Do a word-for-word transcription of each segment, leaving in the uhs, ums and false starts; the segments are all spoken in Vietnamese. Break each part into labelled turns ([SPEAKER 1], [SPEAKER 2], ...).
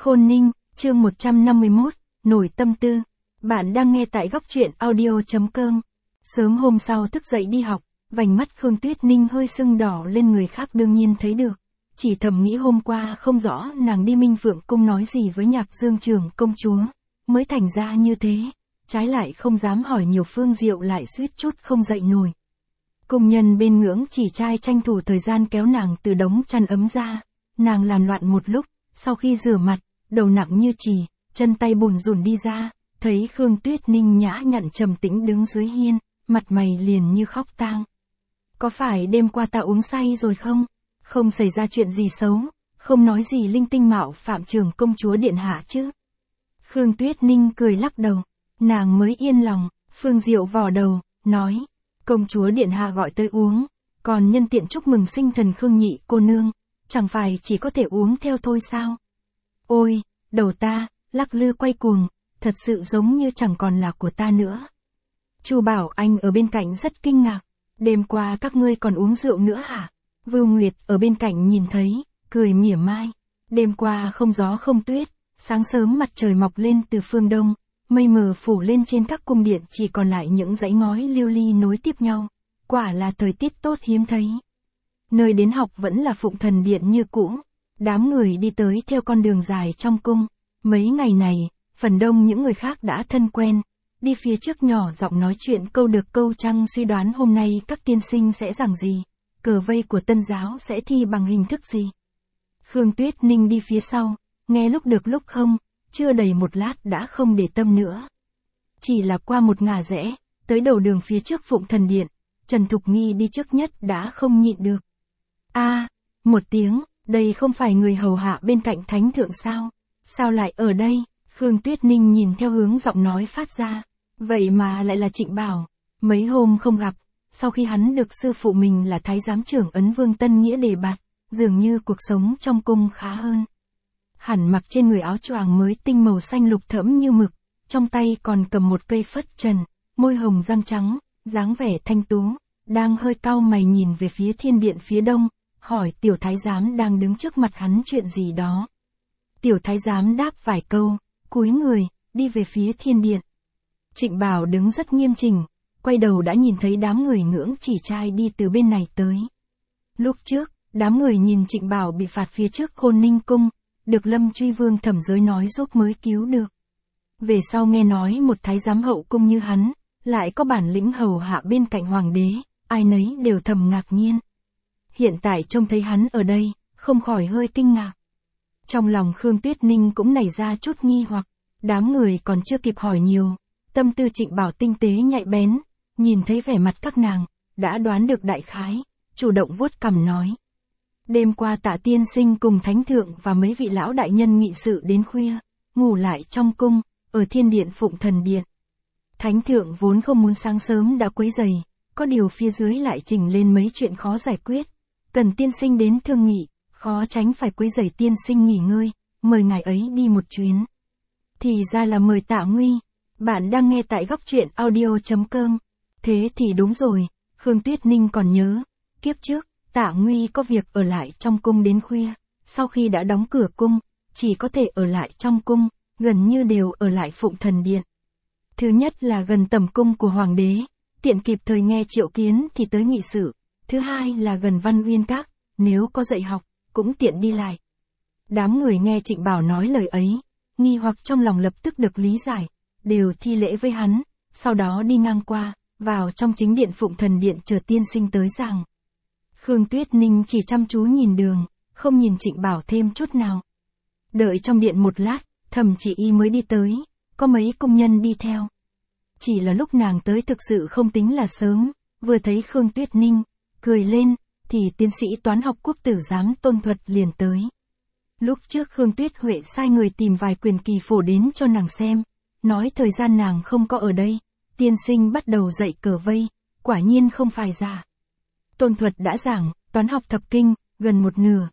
[SPEAKER 1] Khôn Ninh, chương một trăm năm mươi mốt, nổi tâm tư. Bạn đang nghe tại góc truyện audio chấm com. Sớm hôm sau thức dậy đi học, vành mắt Khương Tuyết Ninh hơi sưng đỏ lên, người khác đương nhiên thấy được. Chỉ thầm nghĩ hôm qua không rõ nàng đi Minh Phượng Cung nói gì với Nhạc Dương trưởng công chúa, mới thành ra như thế. Trái lại không dám hỏi nhiều, Phương Diệu lại suýt chút không dậy nổi. Cung nhân bên ngưỡng chỉ trai tranh thủ thời gian kéo nàng từ đống chăn ấm ra. Nàng làm loạn một lúc, sau khi rửa mặt, đầu nặng như chì, chân tay bùn rùn đi ra, thấy Khương Tuyết Ninh nhã nhặn trầm tĩnh đứng dưới hiên, mặt mày liền như khóc tang. Có phải đêm qua ta uống say rồi không? Không xảy ra chuyện gì xấu, không nói gì linh tinh mạo phạm trưởng công chúa điện hạ chứ? Khương Tuyết Ninh cười lắc đầu, nàng mới yên lòng. Phương Diệu vò đầu, nói, công chúa điện hạ gọi tới uống, còn nhân tiện chúc mừng sinh thần Khương nhị cô nương, chẳng phải chỉ có thể uống theo thôi sao? Ôi, đầu ta, lắc lư quay cuồng, thật sự giống như chẳng còn là của ta nữa. Chu Bảo Anh ở bên cạnh rất kinh ngạc, đêm qua các ngươi còn uống rượu nữa hả? Vưu Nguyệt ở bên cạnh nhìn thấy, cười mỉa mai, đêm qua không gió không tuyết, sáng sớm mặt trời mọc lên từ phương đông, mây mờ phủ lên trên các cung điện, chỉ còn lại những dãy ngói liêu ly nối tiếp nhau, quả là thời tiết tốt hiếm thấy. Nơi đến học vẫn là Phụng Thần Điện như cũ, đám người đi tới theo con đường dài trong cung. Mấy ngày này, phần đông những người khác đã thân quen, đi phía trước nhỏ giọng nói chuyện câu được câu trăng, suy đoán hôm nay các tiên sinh sẽ giảng gì, cờ vây của Tân giáo sẽ thi bằng hình thức gì. Khương Tuyết Ninh đi phía sau, nghe lúc được lúc không, chưa đầy một lát đã không để tâm nữa. Chỉ là qua một ngả rẽ, tới đầu đường phía trước Phụng Thần Điện, Trần Thục Nghi đi trước nhất đã không nhịn được. A, một tiếng, đây không phải người hầu hạ bên cạnh thánh thượng sao? Sao lại ở đây? Khương Tuyết Ninh nhìn theo hướng giọng nói phát ra, vậy mà lại là Trịnh Bảo. Mấy hôm không gặp, sau khi hắn được sư phụ mình là thái giám trưởng Ấn Vương Tân Nghĩa đề bạt, dường như cuộc sống trong cung khá hơn. Hẳn mặc trên người áo choàng mới tinh màu xanh lục thẫm như mực, trong tay còn cầm một cây phất trần, môi hồng răng trắng, dáng vẻ thanh tú, đang hơi cau mày nhìn về phía thiên điện phía đông, hỏi tiểu thái giám đang đứng trước mặt hắn chuyện gì đó. Tiểu thái giám đáp vài câu, cúi người, đi về phía thiên điện. Trịnh Bảo đứng rất nghiêm chỉnh, quay đầu đã nhìn thấy đám người ngưỡng chỉ trai đi từ bên này tới. Lúc trước, đám người nhìn Trịnh Bảo bị phạt phía trước Khôn Ninh cung, được Lâm Truy Vương thẩm giới nói giúp mới cứu được. Về sau nghe nói một thái giám hậu cung như hắn, lại có bản lĩnh hầu hạ bên cạnh hoàng đế, ai nấy đều thầm ngạc nhiên. Hiện tại trông thấy hắn ở đây, không khỏi hơi kinh ngạc. Trong lòng Khương Tuyết Ninh cũng nảy ra chút nghi hoặc, đám người còn chưa kịp hỏi nhiều, tâm tư Trịnh Bảo tinh tế nhạy bén, nhìn thấy vẻ mặt các nàng, đã đoán được đại khái, chủ động vuốt cằm nói. Đêm qua Tạ tiên sinh cùng thánh thượng và mấy vị lão đại nhân nghị sự đến khuya, ngủ lại trong cung, ở thiên điện Phụng Thần Điện. Thánh thượng vốn không muốn sáng sớm đã quấy rầy, có điều phía dưới lại trình lên mấy chuyện khó giải quyết, cần tiên sinh đến thương nghị, khó tránh phải quấy rầy tiên sinh nghỉ ngơi, mời ngài ấy đi một chuyến. Thì ra là mời Tạ Nguy. Bạn đang nghe tại góc truyện audio chấm com. Thế thì đúng rồi, Khương Tuyết Ninh còn nhớ, kiếp trước, Tạ Nguy có việc ở lại trong cung đến khuya, sau khi đã đóng cửa cung, chỉ có thể ở lại trong cung, gần như đều ở lại Phụng Thần Điện. Thứ nhất là gần tầm cung của hoàng đế, tiện kịp thời nghe triệu kiến thì tới nghị sự. Thứ hai là gần Văn Uyên Các, nếu có dạy học, cũng tiện đi lại. Đám người nghe Trịnh Bảo nói lời ấy, nghi hoặc trong lòng lập tức được lý giải, đều thi lễ với hắn, sau đó đi ngang qua, vào trong chính điện Phụng Thần Điện chờ tiên sinh tới giảng. Khương Tuyết Ninh chỉ chăm chú nhìn đường, không nhìn Trịnh Bảo thêm chút nào. Đợi trong điện một lát, Thẩm Chỉ Y mới đi tới, có mấy công nhân đi theo. Chỉ là lúc nàng tới thực sự không tính là sớm, vừa thấy Khương Tuyết Ninh, cười lên, thì tiến sĩ toán học quốc tử giám Tôn Thuật liền tới. Lúc trước Khương Tuyết Huệ sai người tìm vài quyền kỳ phổ đến cho nàng xem, nói thời gian nàng không có ở đây, tiên sinh bắt đầu dạy cờ vây, quả nhiên không phải giả. Tôn Thuật đã giảng, toán học thập kinh, gần một nửa.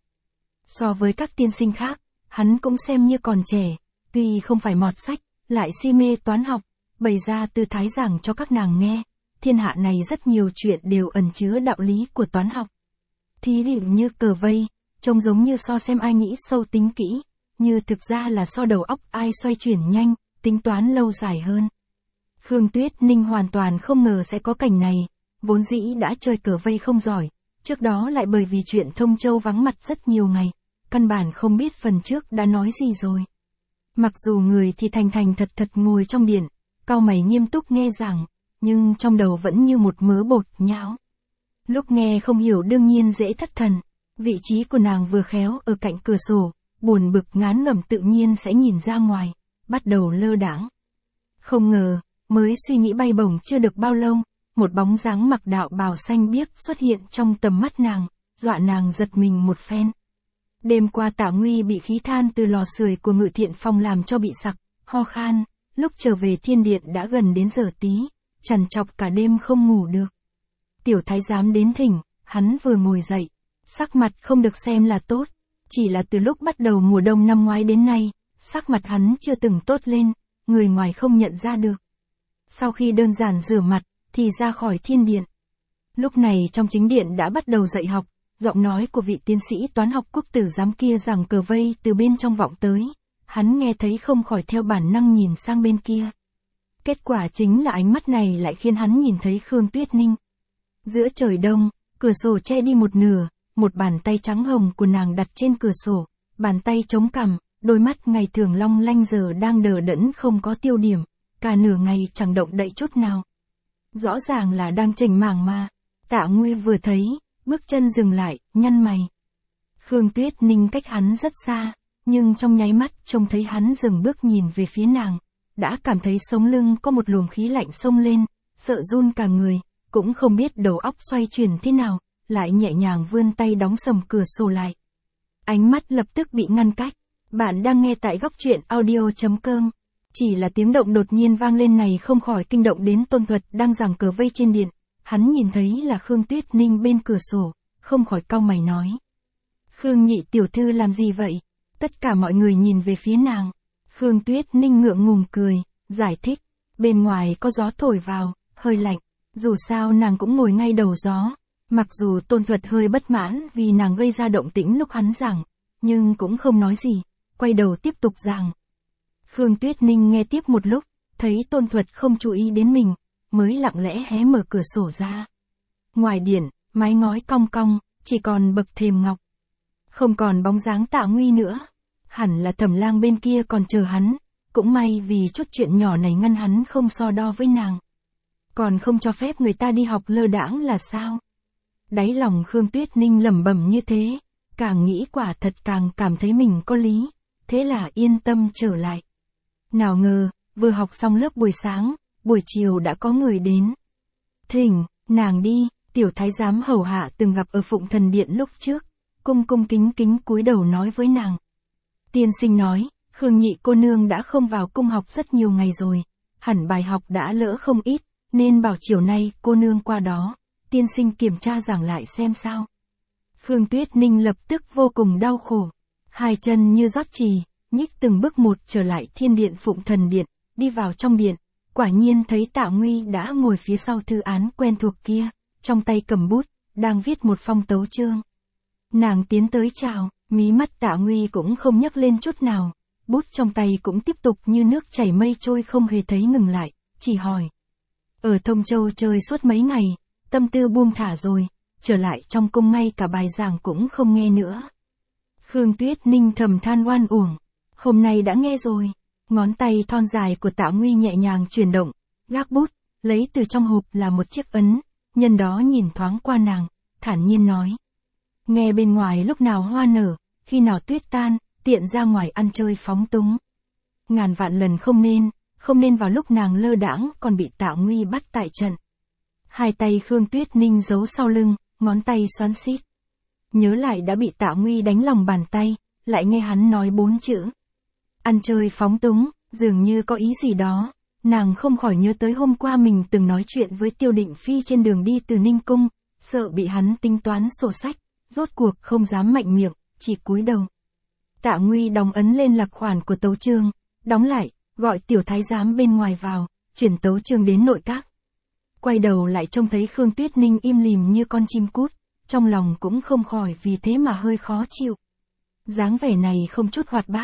[SPEAKER 1] So với các tiên sinh khác, hắn cũng xem như còn trẻ, tuy không phải mọt sách, lại si mê toán học, bày ra tư thái giảng cho các nàng nghe. Thiên hạ này rất nhiều chuyện đều ẩn chứa đạo lý của toán học. Thí dụ như cờ vây, trông giống như so xem ai nghĩ sâu tính kỹ, như thực ra là so đầu óc ai xoay chuyển nhanh, tính toán lâu dài hơn. Khương Tuyết Ninh hoàn toàn không ngờ sẽ có cảnh này, vốn dĩ đã chơi cờ vây không giỏi, trước đó lại bởi vì chuyện Thông Châu vắng mặt rất nhiều ngày, căn bản không biết phần trước đã nói gì rồi. Mặc dù người thì thành thành thật thật ngồi trong điện, cau mày nghiêm túc nghe giảng, nhưng trong đầu vẫn như một mớ bột nhão. Lúc nghe không hiểu đương nhiên dễ thất thần, vị trí của nàng vừa khéo ở cạnh cửa sổ, buồn bực ngán ngẩm tự nhiên sẽ nhìn ra ngoài, bắt đầu lơ đãng. Không ngờ, mới suy nghĩ bay bổng chưa được bao lâu, một bóng dáng mặc đạo bào xanh biếc xuất hiện trong tầm mắt nàng, dọa nàng giật mình một phen. Đêm qua Tạ Nguy bị khí than từ lò sưởi của Ngự Thiện Phòng làm cho bị sặc, ho khan, lúc trở về thiên điện đã gần đến giờ tí, trằn trọc cả đêm không ngủ được. Tiểu thái giám đến thỉnh, hắn vừa ngồi dậy, sắc mặt không được xem là tốt, chỉ là từ lúc bắt đầu mùa đông năm ngoái đến nay, sắc mặt hắn chưa từng tốt lên, người ngoài không nhận ra được. Sau khi đơn giản rửa mặt, thì ra khỏi thiên điện. Lúc này trong chính điện đã bắt đầu dạy học, giọng nói của vị tiến sĩ toán học quốc tử giám kia giảng cờ vây từ bên trong vọng tới, hắn nghe thấy không khỏi theo bản năng nhìn sang bên kia. Kết quả chính là ánh mắt này lại khiến hắn nhìn thấy Khương Tuyết Ninh. Giữa trời đông, cửa sổ che đi một nửa, một bàn tay trắng hồng của nàng đặt trên cửa sổ, bàn tay chống cằm, đôi mắt ngày thường long lanh giờ đang đờ đẫn không có tiêu điểm, cả nửa ngày chẳng động đậy chút nào. Rõ ràng là đang chỉnh mảng mà. Tạ Nguy vừa thấy, bước chân dừng lại, nhăn mày. Khương Tuyết Ninh cách hắn rất xa, nhưng trong nháy mắt trông thấy hắn dừng bước nhìn về phía nàng, đã cảm thấy sống lưng có một luồng khí lạnh xông lên, sợ run cả người, cũng không biết đầu óc xoay chuyển thế nào, lại nhẹ nhàng vươn tay đóng sầm cửa sổ lại. Ánh mắt lập tức bị ngăn cách. Bạn đang nghe tại góc truyện audio chấm com. Chỉ là tiếng động đột nhiên vang lên này không khỏi kinh động đến Tôn Thuật đang giằng cờ vây trên điện. Hắn nhìn thấy là Khương Tuyết Ninh bên cửa sổ, không khỏi cau mày nói. Khương nhị tiểu thư làm gì vậy? Tất cả mọi người nhìn về phía nàng. Khương Tuyết Ninh ngượng ngùng cười, giải thích. Bên ngoài có gió thổi vào, hơi lạnh. Dù sao nàng cũng ngồi ngay đầu gió. Mặc dù Tôn Thuật hơi bất mãn vì nàng gây ra động tĩnh lúc hắn giảng, nhưng cũng không nói gì, quay đầu tiếp tục giảng. Khương Tuyết Ninh nghe tiếp một lúc, thấy Tôn Thuật không chú ý đến mình, mới lặng lẽ hé mở cửa sổ ra. Ngoài điện, mái ngói cong cong, chỉ còn bậc thềm ngọc. Không còn bóng dáng Tạ Nguy nữa. Hẳn là Thẩm Lang bên kia còn chờ hắn, cũng may vì chút chuyện nhỏ này ngăn hắn không so đo với nàng. Còn không cho phép người ta đi học lơ đãng là sao? Đáy lòng Khương Tuyết Ninh lẩm bẩm như thế, càng nghĩ quả thật càng cảm thấy mình có lý, thế là yên tâm trở lại. Nào ngờ, vừa học xong lớp buổi sáng, buổi chiều đã có người đến. Thỉnh, nàng đi, tiểu thái giám hầu hạ từng gặp ở Phụng Thần Điện lúc trước, cung cung kính kính cúi đầu nói với nàng. Tiên sinh nói, Khương nhị cô nương đã không vào cung học rất nhiều ngày rồi, hẳn bài học đã lỡ không ít, nên bảo chiều nay cô nương qua đó, tiên sinh kiểm tra giảng lại xem sao. Khương Tuyết Ninh lập tức vô cùng đau khổ, hai chân như rót trì, nhích từng bước một trở lại thiên điện Phụng Thần Điện, đi vào trong điện, quả nhiên thấy Tạ Nguy đã ngồi phía sau thư án quen thuộc kia, trong tay cầm bút, đang viết một phong tấu chương. Nàng tiến tới chào, mí mắt Tạ Nguy cũng không nhấc lên chút nào, bút trong tay cũng tiếp tục như nước chảy mây trôi không hề thấy ngừng lại, chỉ hỏi. Ở Thông Châu chơi suốt mấy ngày, tâm tư buông thả rồi, trở lại trong cung ngay cả bài giảng cũng không nghe nữa. Khương Tuyết Ninh thầm than oan uổng, hôm nay đã nghe rồi. Ngón tay thon dài của Tạ Nguy nhẹ nhàng chuyển động, gác bút, lấy từ trong hộp là một chiếc ấn, nhân đó nhìn thoáng qua nàng, thản nhiên nói. Nghe bên ngoài lúc nào hoa nở, khi nào tuyết tan, tiện ra ngoài ăn chơi phóng túng. Ngàn vạn lần không nên, không nên vào lúc nàng lơ đãng còn bị Tạ Nguy bắt tại trận. Hai tay Khương Tuyết Ninh giấu sau lưng, ngón tay xoắn xít. Nhớ lại đã bị Tạ Nguy đánh lòng bàn tay, lại nghe hắn nói bốn chữ. Ăn chơi phóng túng, dường như có ý gì đó, nàng không khỏi nhớ tới hôm qua mình từng nói chuyện với Tiêu Định Phi trên đường đi từ Ninh Cung, sợ bị hắn tính toán sổ sách, rốt cuộc không dám mạnh miệng, chỉ cúi đầu. Tạ Nguy đóng ấn lên lạc khoản của tấu chương, đóng lại, gọi tiểu thái giám bên ngoài vào, chuyển tấu chương đến nội các. Quay đầu lại trông thấy Khương Tuyết Ninh im lìm như con chim cút, trong lòng cũng không khỏi vì thế mà hơi khó chịu. Dáng vẻ này không chút hoạt bát,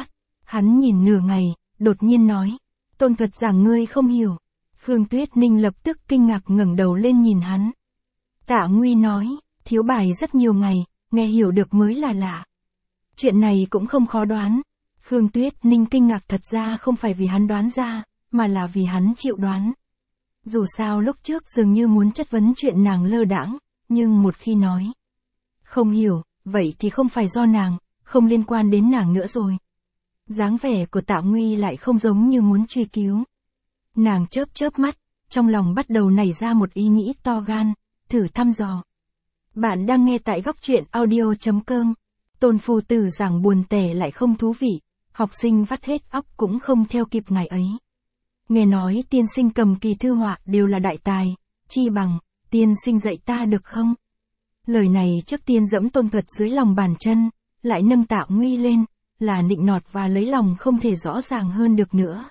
[SPEAKER 1] Hắn nhìn nửa ngày, đột nhiên nói, Tôn Thuật giảng ngươi không hiểu. Khương Tuyết Ninh lập tức kinh ngạc ngẩng đầu lên nhìn hắn. Tạ Nguy nói, thiếu bài rất nhiều ngày, nghe hiểu được mới là lạ. Chuyện này cũng không khó đoán. Khương Tuyết Ninh kinh ngạc thật ra không phải vì hắn đoán ra, mà là vì hắn chịu đoán. Dù sao lúc trước dường như muốn chất vấn chuyện nàng lơ đãng, nhưng một khi nói không hiểu, vậy thì không phải do nàng, không liên quan đến nàng nữa rồi. Dáng vẻ của Tạ Nguy lại không giống như muốn truy cứu. Nàng chớp chớp mắt, trong lòng bắt đầu nảy ra một ý nghĩ to gan, thử thăm dò. Bạn đang nghe tại góc truyện audio chấm com. Tôn phu tử giảng buồn tẻ lại không thú vị, học sinh vắt hết óc cũng không theo kịp ngày ấy. Nghe nói tiên sinh cầm kỳ thư họa đều là đại tài, chi bằng, tiên sinh dạy ta được không? Lời này trước tiên dẫm Tôn Thuật dưới lòng bàn chân, lại nâng Tạ Nguy lên, là nịnh nọt và lấy lòng không thể rõ ràng hơn được nữa.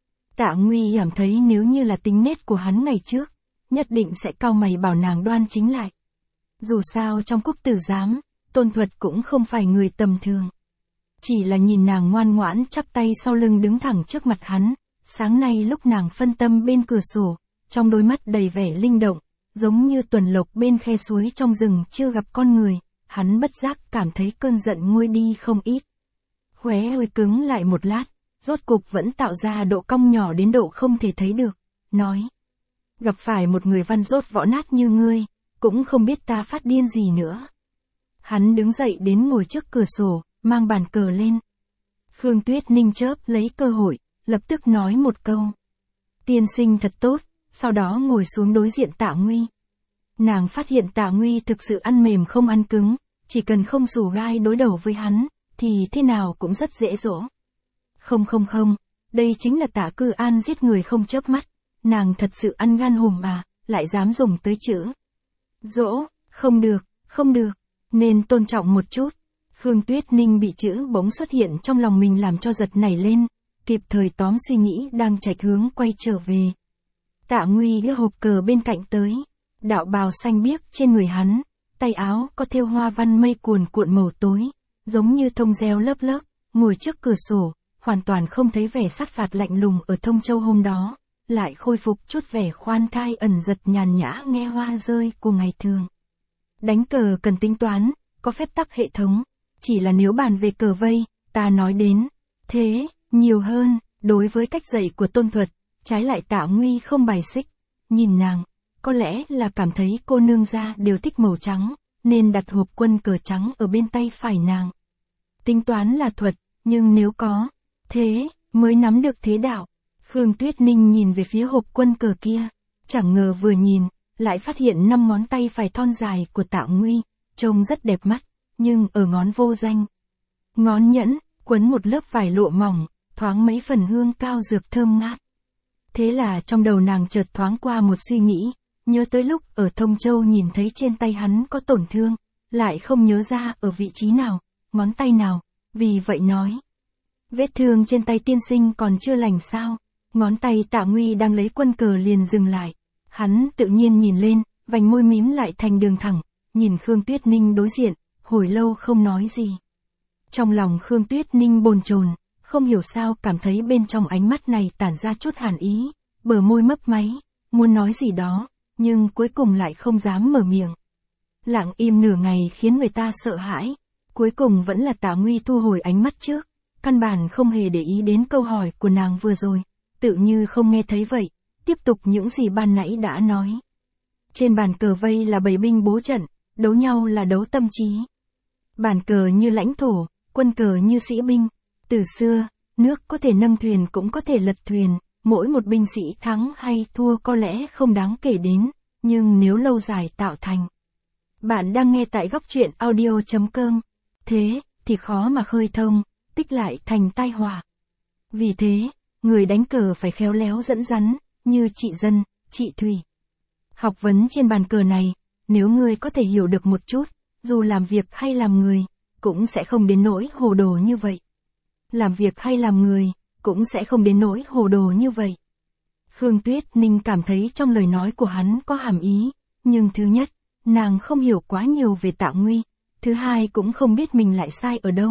[SPEAKER 1] Tạ Nguy cảm thấy nếu như là tính nết của hắn ngày trước, nhất định sẽ cau mày bảo nàng đoan chính lại. Dù sao trong Quốc tử giám, Tôn Thuật cũng không phải người tầm thường. Chỉ là nhìn nàng ngoan ngoãn chắp tay sau lưng đứng thẳng trước mặt hắn, sáng nay lúc nàng phân tâm bên cửa sổ, trong đôi mắt đầy vẻ linh động, giống như tuần lộc bên khe suối trong rừng chưa gặp con người, hắn bất giác cảm thấy cơn giận nguôi đi không ít. Khóe hơi cứng lại một lát, rốt cục vẫn tạo ra độ cong nhỏ đến độ không thể thấy được, nói. Gặp phải một người văn dốt võ nát như ngươi, cũng không biết ta phát điên gì nữa. Hắn đứng dậy đến ngồi trước cửa sổ, mang bàn cờ lên. Khương Tuyết Ninh chớp lấy cơ hội, lập tức nói một câu. Tiên sinh thật tốt, sau đó ngồi xuống đối diện Tạ Nguy. Nàng phát hiện Tạ Nguy thực sự ăn mềm không ăn cứng, chỉ cần không xù gai đối đầu với hắn, thì thế nào cũng rất dễ dỗ. Không không không, đây chính là Tạ Cư An giết người không chớp mắt, nàng thật sự ăn gan hùm mà, lại dám dùng tới chữ dỗ, không được, không được, nên tôn trọng một chút. Khương Tuyết Ninh bị chữ bỗng xuất hiện trong lòng mình làm cho giật nảy lên, kịp thời tóm suy nghĩ đang chạch hướng quay trở về. Tạ Nguy đưa hộp cờ bên cạnh tới, đạo bào xanh biếc trên người hắn, tay áo có thêu hoa văn mây cuồn cuộn màu tối, giống như thông reo lớp lớp, ngồi trước cửa sổ, hoàn toàn không thấy vẻ sát phạt lạnh lùng ở Thông Châu hôm đó, lại khôi phục chút vẻ khoan thai ẩn giật nhàn nhã nghe hoa rơi của ngày thường. Đánh cờ cần tính toán, có phép tắc hệ thống, chỉ là nếu bàn về cờ vây, ta nói đến thế, nhiều hơn, đối với cách dạy của Tôn Thuật, trái lại Tạ Nguy không bài xích, nhìn nàng, có lẽ là cảm thấy cô nương gia đều thích màu trắng, nên đặt hộp quân cờ trắng ở bên tay phải nàng. Tính toán là thuật, nhưng nếu có thế, mới nắm được thế đạo. Khương Tuyết Ninh nhìn về phía hộp quân cờ kia, chẳng ngờ vừa nhìn, lại phát hiện năm ngón tay phải thon dài của Tạ Nguy, trông rất đẹp mắt, nhưng ở ngón vô danh. Ngón nhẫn, quấn một lớp vải lụa mỏng, thoáng mấy phần hương cao dược thơm ngát. Thế là trong đầu nàng chợt thoáng qua một suy nghĩ, nhớ tới lúc ở Thông Châu nhìn thấy trên tay hắn có tổn thương, lại không nhớ ra ở vị trí nào, ngón tay nào, vì vậy nói. Vết thương trên tay tiên sinh còn chưa lành sao? Ngón tay Tạ Nguy đang lấy quân cờ liền dừng lại. Hắn tự nhiên nhìn lên, vành môi mím lại thành đường thẳng, nhìn Khương Tuyết Ninh đối diện, hồi lâu không nói gì. Trong lòng Khương Tuyết Ninh bồn chồn, không hiểu sao cảm thấy bên trong ánh mắt này tản ra chút hàn ý, bờ môi mấp máy, muốn nói gì đó, nhưng cuối cùng lại không dám mở miệng. Lặng im nửa ngày khiến người ta sợ hãi, cuối cùng vẫn là Tạ Nguy thu hồi ánh mắt trước, căn bản không hề để ý đến câu hỏi của nàng vừa rồi, tự như không nghe thấy vậy, tiếp tục những gì ban nãy đã nói. Trên bàn cờ vây là bầy binh bố trận, đấu nhau là đấu tâm trí. Bàn cờ như lãnh thổ, quân cờ như sĩ binh. Từ xưa, nước có thể nâng thuyền cũng có thể lật thuyền, mỗi một binh sĩ thắng hay thua có lẽ không đáng kể đến, nhưng nếu lâu dài tạo thành. Bạn đang nghe tại góc truyện audio chấm com. Thế, thì khó mà khơi thông, tích lại thành tai họa. Vì thế, người đánh cờ phải khéo léo dẫn dắn, như chị Dân, chị Thủy. Học vấn trên bàn cờ này, nếu ngươi có thể hiểu được một chút, dù làm việc hay làm người, cũng sẽ không đến nỗi hồ đồ như vậy. Làm việc hay làm người, cũng sẽ không đến nỗi hồ đồ như vậy. Khương Tuyết Ninh cảm thấy trong lời nói của hắn có hàm ý, nhưng thứ nhất, nàng không hiểu quá nhiều về Tạ Nguy, thứ hai cũng không biết mình lại sai ở đâu,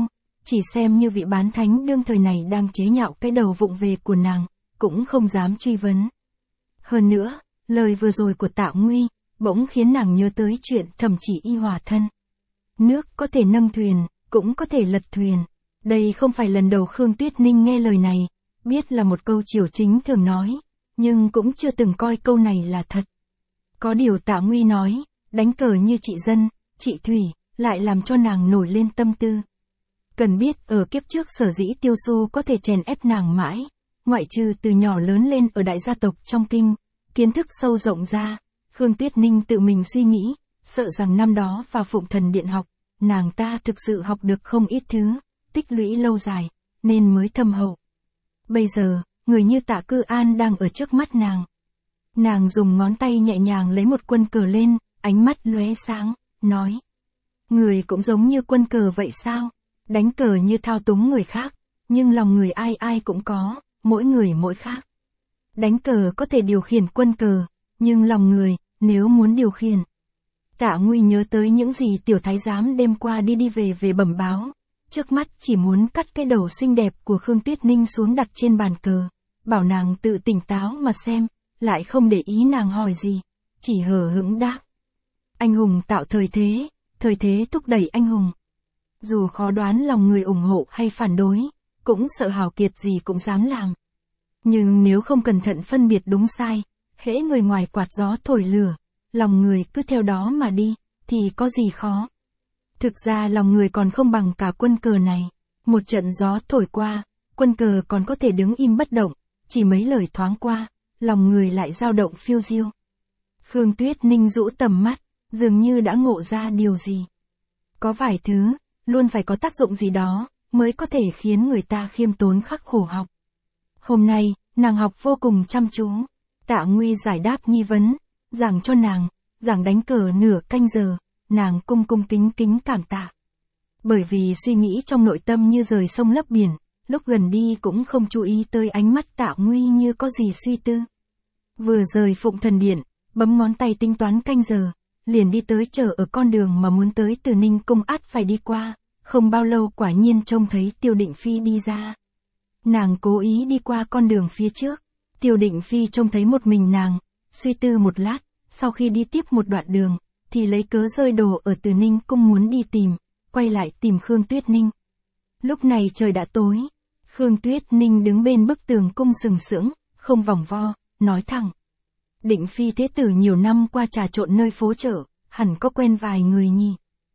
[SPEAKER 1] chỉ xem như vị bán thánh đương thời này đang chế nhạo cái đầu vụng về của nàng, cũng không dám truy vấn. Hơn nữa, lời vừa rồi của Tạ Nguy, bỗng khiến nàng nhớ tới chuyện Thẩm Chỉ Y hòa thân. Nước có thể nâng thuyền, cũng có thể lật thuyền. Đây không phải lần đầu Khương Tuyết Ninh nghe lời này, biết là một câu triều chính thường nói, nhưng cũng chưa từng coi câu này là thật. Có điều Tạ Nguy nói, đánh cờ như chị Dân, chị Thủy, lại làm cho nàng nổi lên tâm tư. Cần biết ở kiếp trước sở dĩ Tiêu Xu có thể chèn ép nàng mãi, ngoại trừ từ nhỏ lớn lên ở đại gia tộc trong kinh, kiến thức sâu rộng ra, Khương Tuyết Ninh tự mình suy nghĩ, sợ rằng năm đó vào Phụng Thần Điện học, nàng ta thực sự học được không ít thứ, tích lũy lâu dài, nên mới thâm hậu. Bây giờ, người như Tạ Cư An đang ở trước mắt nàng. Nàng dùng ngón tay nhẹ nhàng lấy một quân cờ lên, ánh mắt lóe sáng, nói. Người cũng giống như quân cờ vậy sao? Đánh cờ như thao túng người khác, nhưng lòng người ai ai cũng có, mỗi người mỗi khác. Đánh cờ có thể điều khiển quân cờ, nhưng lòng người, nếu muốn điều khiển. Tạ Nguy nhớ tới những gì tiểu thái giám đêm qua đi đi về về bẩm báo, trước mắt chỉ muốn cắt cái đầu xinh đẹp của Khương Tuyết Ninh xuống đặt trên bàn cờ, bảo nàng tự tỉnh táo mà xem, lại không để ý nàng hỏi gì, chỉ hờ hững đáp. Anh hùng tạo thời thế, thời thế thúc đẩy anh hùng. Dù khó đoán lòng người ủng hộ hay phản đối, cũng sợ hào kiệt gì cũng dám làm. Nhưng nếu không cẩn thận phân biệt đúng sai, hễ người ngoài quạt gió thổi lửa, lòng người cứ theo đó mà đi, thì có gì khó. Thực ra lòng người còn không bằng cả quân cờ này. Một trận gió thổi qua, quân cờ còn có thể đứng im bất động, chỉ mấy lời thoáng qua, lòng người lại dao động phiêu diêu. Khương Tuyết Ninh rũ tầm mắt, dường như đã ngộ ra điều gì. Có vài thứ, luôn phải có tác dụng gì đó, mới có thể khiến người ta khiêm tốn khắc khổ học. Hôm nay, nàng học vô cùng chăm chú. Tạ Nguy giải đáp nghi vấn, giảng cho nàng, giảng đánh cờ nửa canh giờ, nàng cung cung kính kính cảm tạ. Bởi vì suy nghĩ trong nội tâm như rời sông lấp biển, lúc gần đi cũng không chú ý tới ánh mắt Tạ Nguy như có gì suy tư. Vừa rời Phụng Thần Điện, bấm ngón tay tính toán canh giờ, liền đi tới chờ ở con đường mà muốn tới Từ Ninh Cung ắt phải đi qua, không bao lâu quả nhiên trông thấy Tiêu Định Phi đi ra. Nàng cố ý đi qua con đường phía trước, Tiêu Định Phi trông thấy một mình nàng, suy tư một lát, sau khi đi tiếp một đoạn đường, thì lấy cớ rơi đồ ở Từ Ninh Cung muốn đi tìm, quay lại tìm Khương Tuyết Ninh. Lúc này trời đã tối, Khương Tuyết Ninh đứng bên bức tường cung sừng sững, không vòng vo, nói thẳng. Định Phi thế tử nhiều năm qua trà trộn nơi phố chợ, hẳn có quen vài người nhỉ.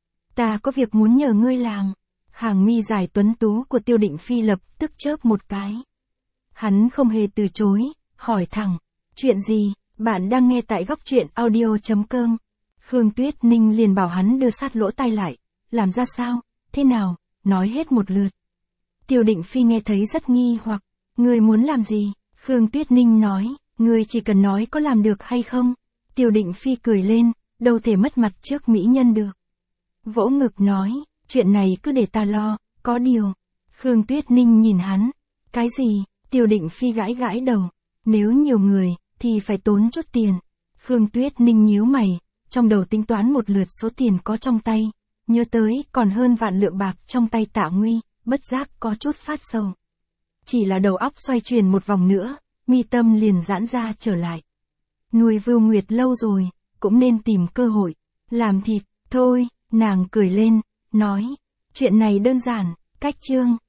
[SPEAKER 1] Ta có việc muốn nhờ ngươi làm. Hàng mi dài tuấn tú của Tiêu Định Phi lập tức chớp một cái. Hắn không hề từ chối, hỏi thẳng. Chuyện gì? Bạn đang nghe tại góc truyện audio chấm com. Khương Tuyết Ninh liền bảo hắn đưa sát lỗ tai lại. Làm ra sao? Thế nào? Nói hết một lượt. Tiêu Định Phi nghe thấy rất nghi hoặc. Ngươi muốn làm gì? Khương Tuyết Ninh nói. Ngươi chỉ cần nói có làm được hay không? Tiêu Định Phi cười lên, đâu thể mất mặt trước mỹ nhân được. Vỗ ngực nói, chuyện này cứ để ta lo, có điều. Khương Tuyết Ninh nhìn hắn. Cái gì? Tiêu Định Phi gãi gãi đầu. Nếu nhiều người, thì phải tốn chút tiền. Khương Tuyết Ninh nhíu mày, trong đầu tính toán một lượt số tiền có trong tay. Nhớ tới còn hơn vạn lượng bạc trong tay Tạ Nguy, bất giác có chút phát sầu. Chỉ là đầu óc xoay chuyển một vòng nữa, mi tâm liền giãn ra trở lại. Nuôi Vưu Nguyệt lâu rồi, cũng nên tìm cơ hội, làm thịt, thôi, nàng cười lên, nói, chuyện này đơn giản, cách chương.